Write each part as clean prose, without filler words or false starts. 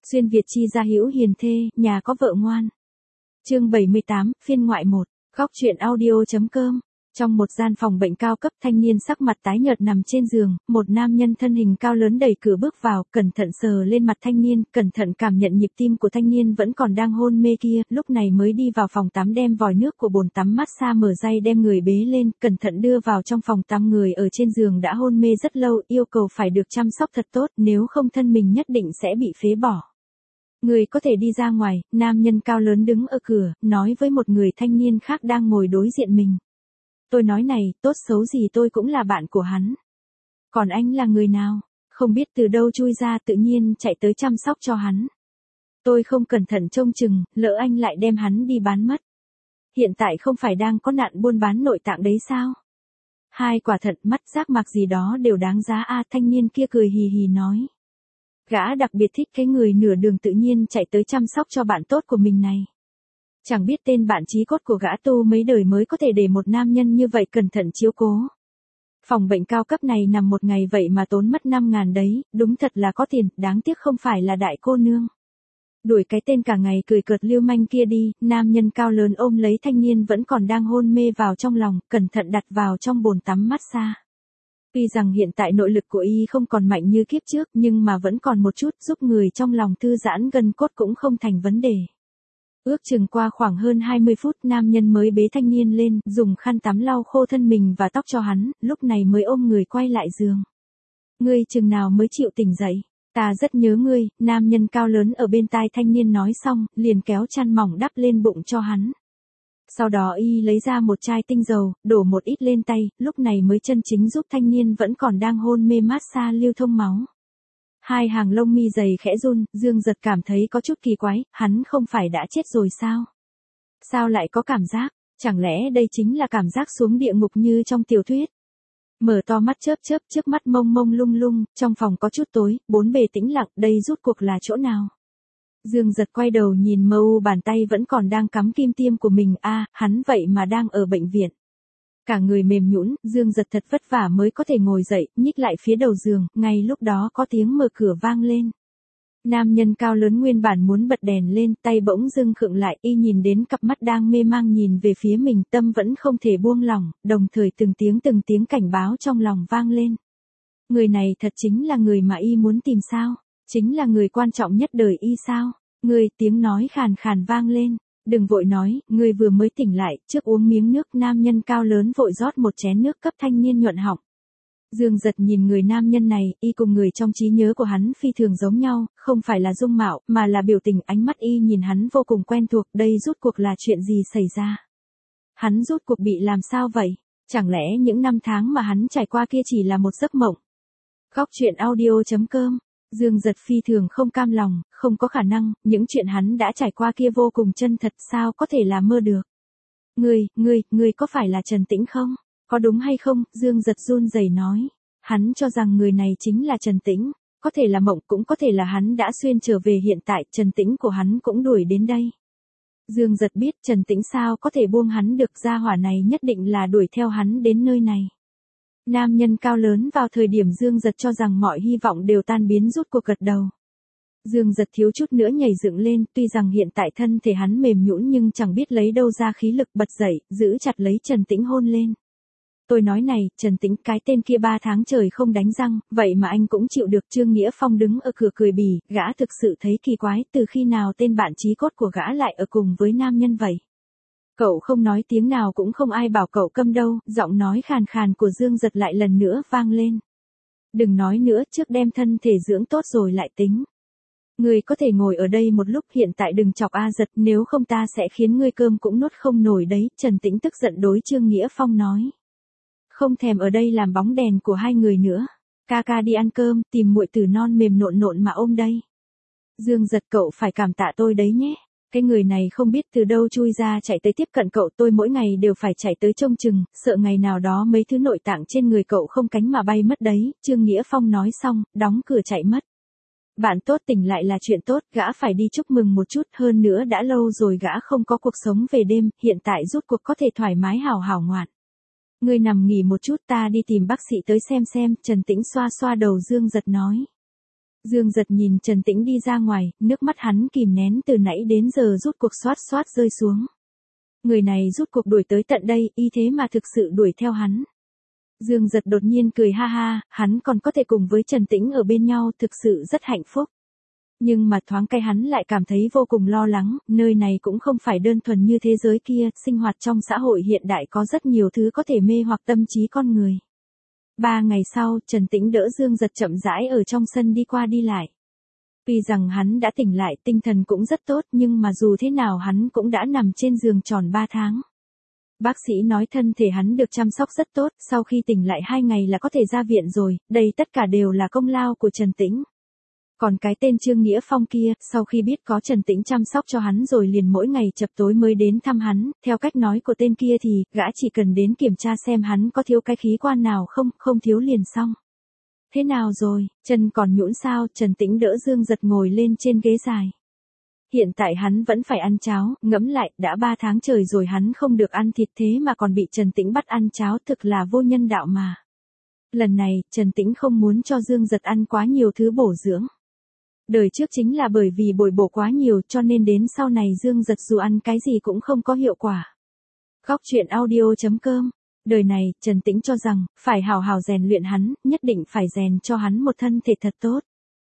Xuyên Việt chi gia hữu hiền thê, nhà có vợ ngoan. Chương 78, phiên ngoại 1. Góc truyện audio.com. Trong một gian phòng bệnh cao cấp, thanh niên sắc mặt tái nhợt nằm trên giường, một nam nhân thân hình cao lớn đẩy cửa bước vào, cẩn thận sờ lên mặt thanh niên, cẩn thận cảm nhận nhịp tim của thanh niên vẫn còn đang hôn mê kia, lúc này mới đi vào phòng tắm đem vòi nước của bồn tắm massage mở ray đem người bế lên, cẩn thận đưa vào trong phòng tắm. Người ở trên giường đã hôn mê rất lâu, yêu cầu phải được chăm sóc thật tốt, nếu không thân mình nhất định sẽ bị phế bỏ. Người có thể đi ra ngoài, nam nhân cao lớn đứng ở cửa, nói với một người thanh niên khác đang ngồi đối diện mình. Tôi nói này, tốt xấu gì tôi cũng là bạn của hắn. Còn anh là người nào? Không biết từ đâu chui ra tự nhiên chạy tới chăm sóc cho hắn. Tôi không cẩn thận trông chừng, lỡ anh lại đem hắn đi bán mất. Hiện tại không phải đang có nạn buôn bán nội tạng đấy sao? Hai quả thận, mắt, giác mạc gì đó đều đáng giá a. Thanh niên kia cười hì hì nói. Gã đặc biệt thích cái người nửa đường tự nhiên chạy tới chăm sóc cho bạn tốt của mình này. Chẳng biết tên bạn chí cốt của gã tu mấy đời mới có thể để một nam nhân như vậy cẩn thận chiếu cố. Phòng bệnh cao cấp này nằm một ngày vậy mà tốn mất 5.000 đấy, đúng thật là có tiền, đáng tiếc không phải là đại cô nương. Đuổi cái tên cả ngày cười cợt lưu manh kia đi, nam nhân cao lớn ôm lấy thanh niên vẫn còn đang hôn mê vào trong lòng, cẩn thận đặt vào trong bồn tắm massage. Tuy rằng hiện tại nội lực của y không còn mạnh như kiếp trước nhưng mà vẫn còn một chút giúp người trong lòng thư giãn gân cốt cũng không thành vấn đề. Ước chừng qua khoảng hơn 20 phút nam nhân mới bế thanh niên lên, dùng khăn tắm lau khô thân mình và tóc cho hắn, lúc này mới ôm người quay lại giường. Ngươi chừng nào mới chịu tỉnh dậy? Ta rất nhớ ngươi, nam nhân cao lớn ở bên tai thanh niên nói xong, liền kéo chăn mỏng đắp lên bụng cho hắn. Sau đó y lấy ra một chai tinh dầu, đổ một ít lên tay, lúc này mới chân chính giúp thanh niên vẫn còn đang hôn mê massage lưu thông máu. Hai hàng lông mi dày khẽ run, Dương Giật cảm thấy có chút kỳ quái, hắn không phải đã chết rồi sao? Sao lại có cảm giác, chẳng lẽ đây chính là cảm giác xuống địa ngục như trong tiểu thuyết? Mở to mắt chớp chớp trước mắt mông mông lung lung, trong phòng có chút tối, bốn bề tĩnh lặng, đây rút cuộc là chỗ nào? Dương Giật quay đầu nhìn mơ u bàn tay vẫn còn đang cắm kim tiêm của mình, hắn vậy mà đang ở bệnh viện. Cả người mềm nhũn, Dương Giật thật vất vả mới có thể ngồi dậy, nhích lại phía đầu giường, ngay lúc đó có tiếng mở cửa vang lên. Nam nhân cao lớn nguyên bản muốn bật đèn lên, tay bỗng dưng khựng lại, y nhìn đến cặp mắt đang mê mang nhìn về phía mình, tâm vẫn không thể buông lỏng, đồng thời từng tiếng cảnh báo trong lòng vang lên. Người này thật chính là người mà y muốn tìm sao? Chính là người quan trọng nhất đời y sao? Người, tiếng nói khàn khàn vang lên. Đừng vội nói, người vừa mới tỉnh lại, trước uống miếng nước. Nam nhân cao lớn vội rót một chén nước cấp thanh niên nhuận họng. Dương Giật nhìn người nam nhân này, y cùng người trong trí nhớ của hắn phi thường giống nhau, không phải là dung mạo, mà là biểu tình. Ánh mắt y nhìn hắn vô cùng quen thuộc, đây rút cuộc là chuyện gì xảy ra? Hắn rút cuộc bị làm sao vậy? Chẳng lẽ những năm tháng mà hắn trải qua kia chỉ là một giấc mộng? Góc truyện audio.com. Dương Giật phi thường không cam lòng, không có khả năng, những chuyện hắn đã trải qua kia vô cùng chân thật, sao có thể là mơ được. Ngươi có phải là Trần Tĩnh không? Có đúng hay không? Dương Giật run rẩy nói. Hắn cho rằng người này chính là Trần Tĩnh, có thể là mộng cũng có thể là hắn đã xuyên trở về hiện tại, Trần Tĩnh của hắn cũng đuổi đến đây. Dương Giật biết Trần Tĩnh sao có thể buông hắn được, gia hỏa này nhất định là đuổi theo hắn đến nơi này. Nam nhân cao lớn vào thời điểm Dương Giật cho rằng mọi hy vọng đều tan biến rút cuộc gật đầu. Dương Giật thiếu chút nữa nhảy dựng lên, tuy rằng hiện tại thân thể hắn mềm nhũn nhưng chẳng biết lấy đâu ra khí lực bật dậy, giữ chặt lấy Trần Tĩnh hôn lên. Tôi nói này, Trần Tĩnh, cái tên kia 3 tháng trời không đánh răng, vậy mà anh cũng chịu được. Trương Nghĩa Phong đứng ở cửa cười bỉ, gã thực sự thấy kỳ quái, từ khi nào tên bạn chí cốt của gã lại ở cùng với nam nhân vậy? Cậu không nói tiếng nào cũng không ai bảo cậu câm đâu, giọng nói khàn khàn của Dương Giật lại lần nữa vang lên. Đừng nói nữa, trước đem thân thể dưỡng tốt rồi lại tính. Ngươi có thể ngồi ở đây một lúc, hiện tại đừng chọc Giật, nếu không ta sẽ khiến ngươi cơm cũng nuốt không nổi đấy, Trần Tĩnh tức giận đối Trương Nghĩa Phong nói. Không thèm ở đây làm bóng đèn của hai người nữa. Ca ca đi ăn cơm, tìm muội tử non mềm nộn nộn mà ôm đây. Dương Giật, cậu phải cảm tạ tôi đấy nhé. Cái người này không biết từ đâu chui ra chạy tới tiếp cận cậu, tôi mỗi ngày đều phải chạy tới trông chừng, sợ ngày nào đó mấy thứ nội tạng trên người cậu không cánh mà bay mất đấy. Trương Nghĩa Phong nói xong, đóng cửa chạy mất. Bạn tốt tỉnh lại là chuyện tốt, gã phải đi chúc mừng một chút, hơn nữa đã lâu rồi gã không có cuộc sống về đêm, hiện tại rút cuộc có thể thoải mái hào hào ngoạn. Ngươi nằm nghỉ một chút, ta đi tìm bác sĩ tới xem, Trần Tĩnh xoa xoa đầu Dương Giật nói. Dương Giật nhìn Trần Tĩnh đi ra ngoài, nước mắt hắn kìm nén từ nãy đến giờ rút cuộc xoát xoát rơi xuống. Người này rút cuộc đuổi tới tận đây, y thế mà thực sự đuổi theo hắn. Dương Giật đột nhiên cười ha ha, hắn còn có thể cùng với Trần Tĩnh ở bên nhau, thực sự rất hạnh phúc. Nhưng mà thoáng cái hắn lại cảm thấy vô cùng lo lắng, nơi này cũng không phải đơn thuần như thế giới kia, sinh hoạt trong xã hội hiện đại có rất nhiều thứ có thể mê hoặc tâm trí con người. 3 ngày sau, Trần Tĩnh đỡ Dương Giật chậm rãi ở trong sân đi qua đi lại. Vì rằng hắn đã tỉnh lại, tinh thần cũng rất tốt, nhưng mà dù thế nào hắn cũng đã nằm trên giường tròn 3 tháng. Bác sĩ nói thân thể hắn được chăm sóc rất tốt, sau khi tỉnh lại 2 ngày là có thể ra viện rồi, đây tất cả đều là công lao của Trần Tĩnh. Còn cái tên Trương Nghĩa Phong kia, sau khi biết có Trần Tĩnh chăm sóc cho hắn rồi liền mỗi ngày chập tối mới đến thăm hắn, theo cách nói của tên kia thì, gã chỉ cần đến kiểm tra xem hắn có thiếu cái khí quan nào không, không thiếu liền xong. Thế nào rồi, chân còn nhũn sao? Trần Tĩnh đỡ Dương Giật ngồi lên trên ghế dài. Hiện tại hắn vẫn phải ăn cháo, ngẫm lại, đã 3 tháng trời rồi hắn không được ăn thịt thế mà còn bị Trần Tĩnh bắt ăn cháo, thực là vô nhân đạo mà. Lần này, Trần Tĩnh không muốn cho Dương Giật ăn quá nhiều thứ bổ dưỡng. Đời trước chính là bởi vì bồi bổ quá nhiều cho nên đến sau này Dương Giật dù ăn cái gì cũng không có hiệu quả. Góc truyện audio.com. Đời này, Trần Tĩnh cho rằng, phải hào hào rèn luyện hắn, nhất định phải rèn cho hắn một thân thể thật tốt.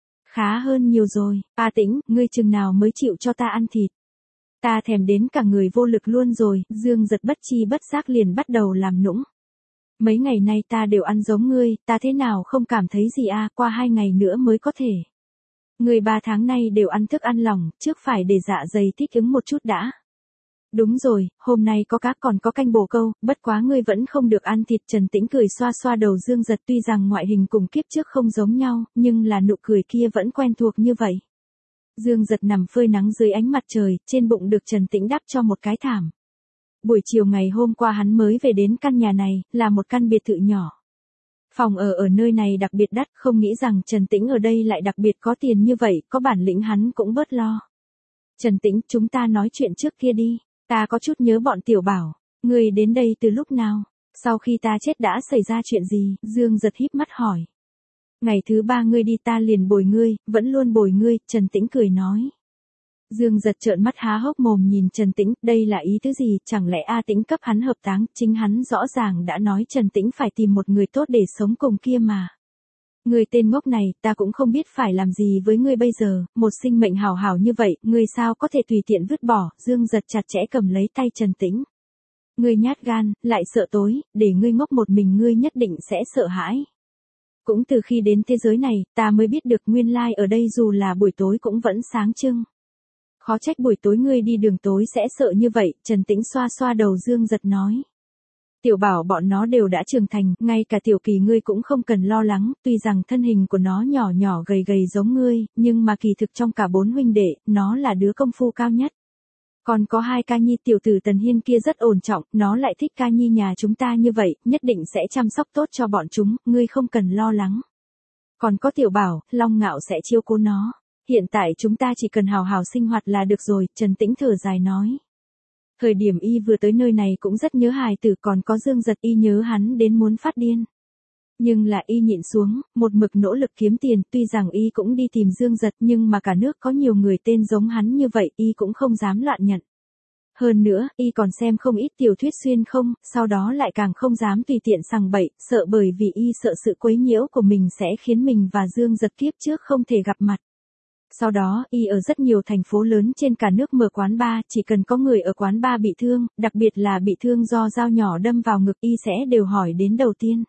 Khá hơn nhiều rồi, A Tĩnh, ngươi chừng nào mới chịu cho ta ăn thịt. Ta thèm đến cả người vô lực luôn rồi, Dương Giật bất chi bất giác liền bắt đầu làm nũng. Mấy ngày nay ta đều ăn giống ngươi, ta thế nào không cảm thấy gì à, qua 2 ngày nữa mới có thể. Ngươi 3 tháng nay đều ăn thức ăn lỏng, trước phải để dạ dày thích ứng một chút đã. Đúng rồi, hôm nay có cá còn có canh bồ câu, bất quá ngươi vẫn không được ăn thịt. Trần Tĩnh cười xoa xoa đầu Dương Giật, tuy rằng ngoại hình cùng kiếp trước không giống nhau, nhưng là nụ cười kia vẫn quen thuộc như vậy. Dương Giật nằm phơi nắng dưới ánh mặt trời, trên bụng được Trần Tĩnh đắp cho một cái thảm. Buổi chiều ngày hôm qua hắn mới về đến căn nhà này, là một căn biệt thự nhỏ. Phòng ở nơi này đặc biệt đắt, không nghĩ rằng Trần Tĩnh ở đây lại đặc biệt có tiền như vậy, có bản lĩnh hắn cũng bớt lo. Trần Tĩnh, chúng ta nói chuyện trước kia đi. Ta có chút nhớ bọn Tiểu Bảo, ngươi đến đây từ lúc nào? Sau khi ta chết đã xảy ra chuyện gì? Dương Giật híp mắt hỏi. Ngày thứ 3 ngươi đi ta liền bồi ngươi, vẫn luôn bồi ngươi, Trần Tĩnh cười nói. Dương Giật trợn mắt há hốc mồm nhìn Trần Tĩnh, đây là ý thứ gì, chẳng lẽ A Tĩnh cấp hắn hợp táng, chính hắn rõ ràng đã nói Trần Tĩnh phải tìm một người tốt để sống cùng kia mà. Người tên ngốc này, ta cũng không biết phải làm gì với ngươi bây giờ, một sinh mệnh hảo hảo như vậy, ngươi sao có thể tùy tiện vứt bỏ? Dương Giật chặt chẽ cầm lấy tay Trần Tĩnh. Ngươi nhát gan, lại sợ tối, để ngươi ngốc một mình ngươi nhất định sẽ sợ hãi. Cũng từ khi đến thế giới này, ta mới biết được nguyên lai ở đây dù là buổi tối cũng vẫn sáng trưng. Khó trách buổi tối ngươi đi đường tối sẽ sợ như vậy, Trần Tĩnh xoa xoa đầu Dương Giật nói. Tiểu Bảo bọn nó đều đã trưởng thành, ngay cả Tiểu Kỳ ngươi cũng không cần lo lắng, tuy rằng thân hình của nó nhỏ nhỏ gầy gầy giống ngươi, nhưng mà kỳ thực trong cả 4 huynh đệ, nó là đứa công phu cao nhất. Còn có 2 ca nhi tiểu tử Tần Hiên kia rất ổn trọng, nó lại thích ca nhi nhà chúng ta như vậy, nhất định sẽ chăm sóc tốt cho bọn chúng, ngươi không cần lo lắng. Còn có Tiểu Bảo, Long Ngạo sẽ chiếu cố nó. Hiện tại chúng ta chỉ cần hào hào sinh hoạt là được rồi, Trần Tĩnh thở dài nói. Thời điểm y vừa tới nơi này cũng rất nhớ hài tử, còn có Dương Giật, y nhớ hắn đến muốn phát điên. Nhưng là y nhịn xuống, một mực nỗ lực kiếm tiền, tuy rằng y cũng đi tìm Dương Giật nhưng mà cả nước có nhiều người tên giống hắn như vậy, y cũng không dám loạn nhận. Hơn nữa, y còn xem không ít tiểu thuyết xuyên không, sau đó lại càng không dám tùy tiện sằng bậy, sợ bởi vì y sợ sự quấy nhiễu của mình sẽ khiến mình và Dương Giật kiếp trước không thể gặp mặt. Sau đó, y ở rất nhiều thành phố lớn trên cả nước mở quán bar, chỉ cần có người ở quán bar bị thương, đặc biệt là bị thương do dao nhỏ đâm vào ngực, y sẽ đều hỏi đến đầu tiên.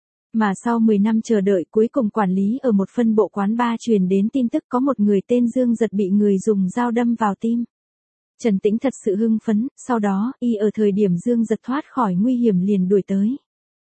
Mà sau 10 năm chờ đợi, cuối cùng quản lý ở một phân bộ quán bar truyền đến tin tức có một người tên Dương Giật bị người dùng dao đâm vào tim. Trần Tĩnh thật sự hưng phấn, sau đó, y ở thời điểm Dương Giật thoát khỏi nguy hiểm liền đuổi tới.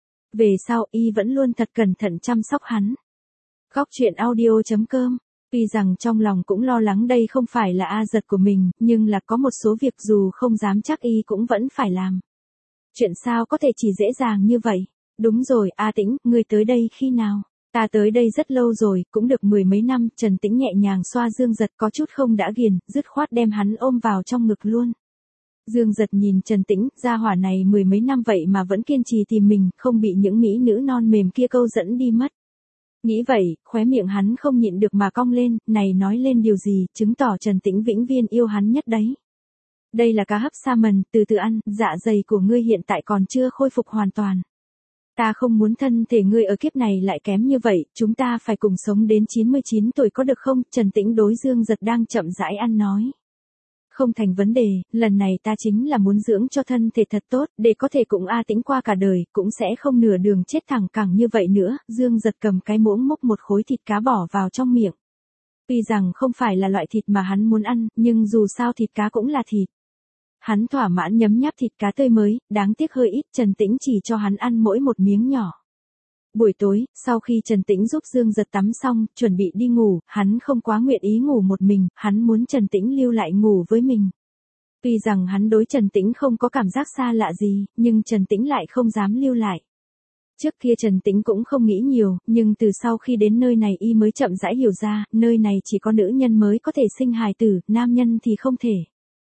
Về sau, y vẫn luôn thật cẩn thận chăm sóc hắn. Góc truyện audio.com. Tuy rằng trong lòng cũng lo lắng đây không phải là A Giật của mình, nhưng là có một số việc dù không dám chắc y cũng vẫn phải làm. Chuyện sao có thể chỉ dễ dàng như vậy? Đúng rồi, A Tĩnh, ngươi tới đây khi nào? Ta tới đây rất lâu rồi, cũng được 10 mấy năm, Trần Tĩnh nhẹ nhàng xoa Dương Giật có chút không đã ghiền, dứt khoát đem hắn ôm vào trong ngực luôn. Dương Giật nhìn Trần Tĩnh, gia hỏa này 10 mấy năm vậy mà vẫn kiên trì tìm mình, không bị những mỹ nữ non mềm kia câu dẫn đi mất. Nghĩ vậy, khóe miệng hắn không nhịn được mà cong lên, này nói lên điều gì, chứng tỏ Trần Tĩnh vĩnh viễn yêu hắn nhất đấy. Đây là cá hấp salmon, từ từ ăn, dạ dày của ngươi hiện tại còn chưa khôi phục hoàn toàn. Ta không muốn thân thể ngươi ở kiếp này lại kém như vậy, chúng ta phải cùng sống đến 99 tuổi có được không? Trần Tĩnh đối Dương Giật đang chậm rãi ăn nói. Không thành vấn đề, lần này ta chính là muốn dưỡng cho thân thể thật tốt, để có thể cùng A Tĩnh qua cả đời, cũng sẽ không nửa đường chết thẳng cẳng như vậy nữa. Dương Giật cầm cái muỗng múc một khối thịt cá bỏ vào trong miệng. Tuy rằng không phải là loại thịt mà hắn muốn ăn, nhưng dù sao thịt cá cũng là thịt. Hắn thỏa mãn nhấm nháp thịt cá tươi mới, đáng tiếc hơi ít, Trần Tĩnh chỉ cho hắn ăn mỗi một miếng nhỏ. Buổi tối, sau khi Trần Tĩnh giúp Dương Giật tắm xong, chuẩn bị đi ngủ, hắn không quá nguyện ý ngủ một mình, hắn muốn Trần Tĩnh lưu lại ngủ với mình. Tuy rằng hắn đối Trần Tĩnh không có cảm giác xa lạ gì, nhưng Trần Tĩnh lại không dám lưu lại. Trước kia Trần Tĩnh cũng không nghĩ nhiều, nhưng từ sau khi đến nơi này y mới chậm rãi hiểu ra, nơi này chỉ có nữ nhân mới có thể sinh hài tử, nam nhân thì không thể.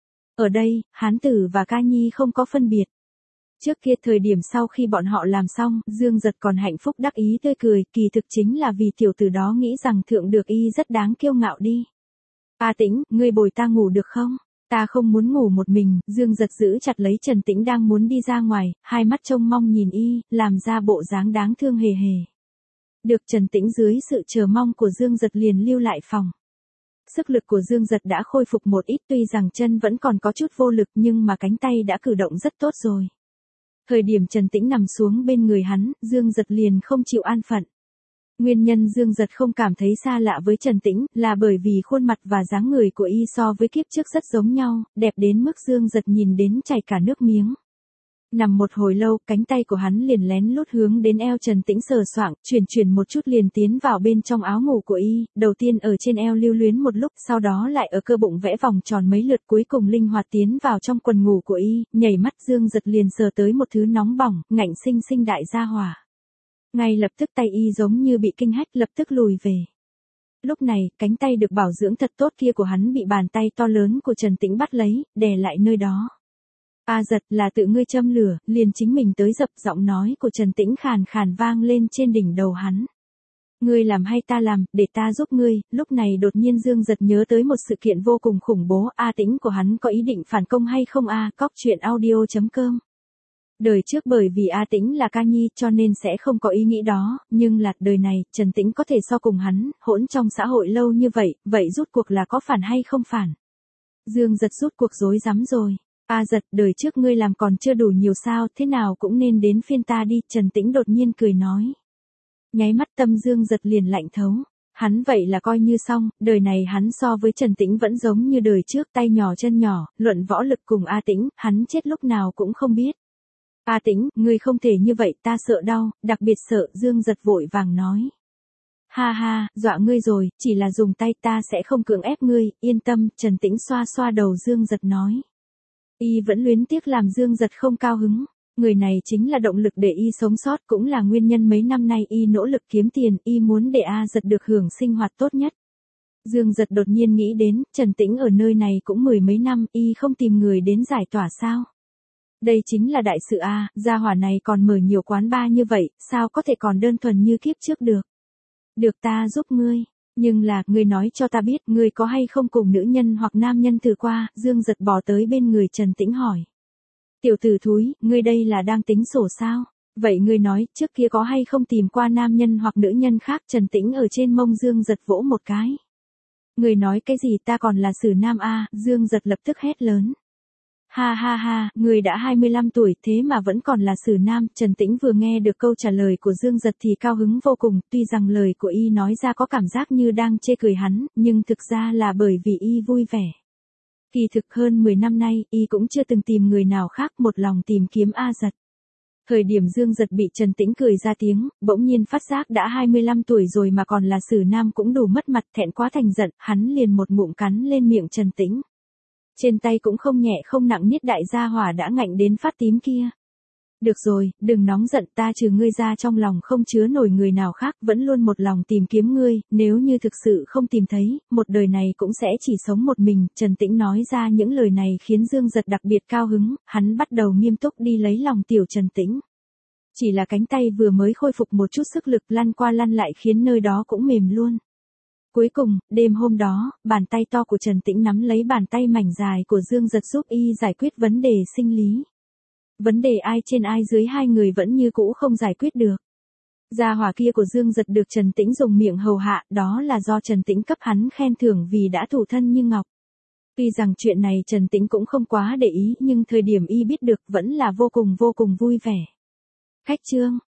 Ở đây, hán tử và ca nhi không có phân biệt. Trước kia thời điểm sau khi bọn họ làm xong, Dương Giật còn hạnh phúc đắc ý tươi cười, kỳ thực chính là vì tiểu tử đó nghĩ rằng thượng được y rất đáng kiêu ngạo đi. A Tĩnh, ngươi bồi ta ngủ được không? Ta không muốn ngủ một mình, Dương Giật giữ chặt lấy Trần Tĩnh đang muốn đi ra ngoài, hai mắt trông mong nhìn y, làm ra bộ dáng đáng thương hề hề. Được, Trần Tĩnh dưới sự chờ mong của Dương Giật liền lưu lại phòng. Sức lực của Dương Giật đã khôi phục một ít, tuy rằng chân vẫn còn có chút vô lực nhưng mà cánh tay đã cử động rất tốt rồi. Thời điểm Trần Tĩnh nằm xuống bên người hắn, Dương Giật liền không chịu an phận. Nguyên nhân Dương Giật không cảm thấy xa lạ với Trần Tĩnh, là bởi vì khuôn mặt và dáng người của y so với kiếp trước rất giống nhau, đẹp đến mức Dương Giật nhìn đến chảy cả nước miếng. Nằm một hồi lâu, cánh tay của hắn liền lén lút hướng đến eo Trần Tĩnh sờ soạng, chuyển một chút liền tiến vào bên trong áo ngủ của y, đầu tiên ở trên eo lưu luyến một lúc, sau đó lại ở cơ bụng vẽ vòng tròn mấy lượt, cuối cùng linh hoạt tiến vào trong quần ngủ của y, nhảy mắt Dương Giật liền sờ tới một thứ nóng bỏng, ngạnh sinh sinh đại gia hỏa. Ngay lập tức tay y giống như bị kinh hách, lập tức lùi về. Lúc này, cánh tay được bảo dưỡng thật tốt kia của hắn bị bàn tay to lớn của Trần Tĩnh bắt lấy, đè lại nơi đó. A Giật, là tự ngươi châm lửa, liền chính mình tới dập, giọng nói của Trần Tĩnh khàn khàn vang lên trên đỉnh đầu hắn. Ngươi làm hay ta làm, để ta giúp ngươi. Lúc này đột nhiên Dương Giật nhớ tới một sự kiện vô cùng khủng bố, A Tĩnh của hắn có ý định phản công hay không a? Cóc.audio.com. Đời trước bởi vì A Tĩnh là ca nhi cho nên sẽ không có ý nghĩ đó, nhưng là đời này, Trần Tĩnh có thể so cùng hắn, hỗn trong xã hội lâu như vậy rút cuộc là có phản hay không phản? Dương Giật rút cuộc rối rắm rồi. A Giật, đời trước ngươi làm còn chưa đủ nhiều sao, thế nào cũng nên đến phiên ta đi, Trần Tĩnh đột nhiên cười nói. Nháy mắt tâm Dương Giật liền lạnh thấu. Hắn vậy là coi như xong, đời này hắn so với Trần Tĩnh vẫn giống như đời trước, tay nhỏ chân nhỏ, luận võ lực cùng A Tĩnh, hắn chết lúc nào cũng không biết. A Tĩnh, ngươi không thể như vậy, ta sợ đau, đặc biệt sợ, Dương Giật vội vàng nói. Ha ha, dọa ngươi rồi, chỉ là dùng tay, ta sẽ không cưỡng ép ngươi, yên tâm, Trần Tĩnh xoa xoa đầu Dương Giật nói. Y vẫn luyến tiếc làm Dương Giật không cao hứng. Người này chính là động lực để y sống sót, cũng là nguyên nhân mấy năm nay y nỗ lực kiếm tiền, y muốn để A Giật được hưởng sinh hoạt tốt nhất. Dương Giật đột nhiên nghĩ đến, Trần Tĩnh ở nơi này cũng mười mấy năm, y không tìm người đến giải tỏa sao? Đây chính là đại sự a, gia hỏa này còn mở nhiều quán bar như vậy, sao có thể còn đơn thuần như kiếp trước được? Được, ta giúp ngươi. Nhưng là, ngươi nói cho ta biết, ngươi có hay không cùng nữ nhân hoặc nam nhân thử qua? Dương Giật bò tới bên người Trần Tĩnh hỏi. Tiểu tử thúi, ngươi đây là đang tính sổ sao? Vậy ngươi nói, trước kia có hay không tìm qua nam nhân hoặc nữ nhân khác? Trần Tĩnh ở trên mông Dương Giật vỗ một cái. Ngươi nói cái gì, ta còn là xử nam a? Dương Giật lập tức hét lớn. Ha ha ha, ngươi đã 25 tuổi thế mà vẫn còn là xử nam. Trần Tĩnh vừa nghe được câu trả lời của Dương Giật thì cao hứng vô cùng, tuy rằng lời của y nói ra có cảm giác như đang chê cười hắn, nhưng thực ra là bởi vì y vui vẻ. Kỳ thực hơn 10 năm nay, y cũng chưa từng tìm người nào khác, một lòng tìm kiếm A Giật. Thời điểm Dương Giật bị Trần Tĩnh cười ra tiếng, bỗng nhiên phát giác đã 25 tuổi rồi mà còn là xử nam cũng đủ mất mặt, thẹn quá thành giận, hắn liền một ngụm cắn lên miệng Trần Tĩnh. Trên tay cũng không nhẹ không nặng niết đại gia hỏa đã ngạnh đến phát tím kia. Được rồi, đừng nóng giận, ta trừ ngươi ra trong lòng không chứa nổi người nào khác, vẫn luôn một lòng tìm kiếm ngươi, nếu như thực sự không tìm thấy, một đời này cũng sẽ chỉ sống một mình. Trần Tĩnh nói ra những lời này khiến Dương Giật đặc biệt cao hứng, hắn bắt đầu nghiêm túc đi lấy lòng tiểu Trần Tĩnh. Chỉ là cánh tay vừa mới khôi phục một chút sức lực lăn qua lăn lại khiến nơi đó cũng mềm luôn. Cuối cùng, đêm hôm đó, bàn tay to của Trần Tĩnh nắm lấy bàn tay mảnh dài của Dương Giật giúp y giải quyết vấn đề sinh lý. Vấn đề ai trên ai dưới hai người vẫn như cũ không giải quyết được. Gia hỏa kia của Dương Giật được Trần Tĩnh dùng miệng hầu hạ, đó là do Trần Tĩnh cấp hắn khen thưởng vì đã thủ thân như ngọc. Tuy rằng chuyện này Trần Tĩnh cũng không quá để ý nhưng thời điểm y biết được vẫn là vô cùng vui vẻ. Khách trương,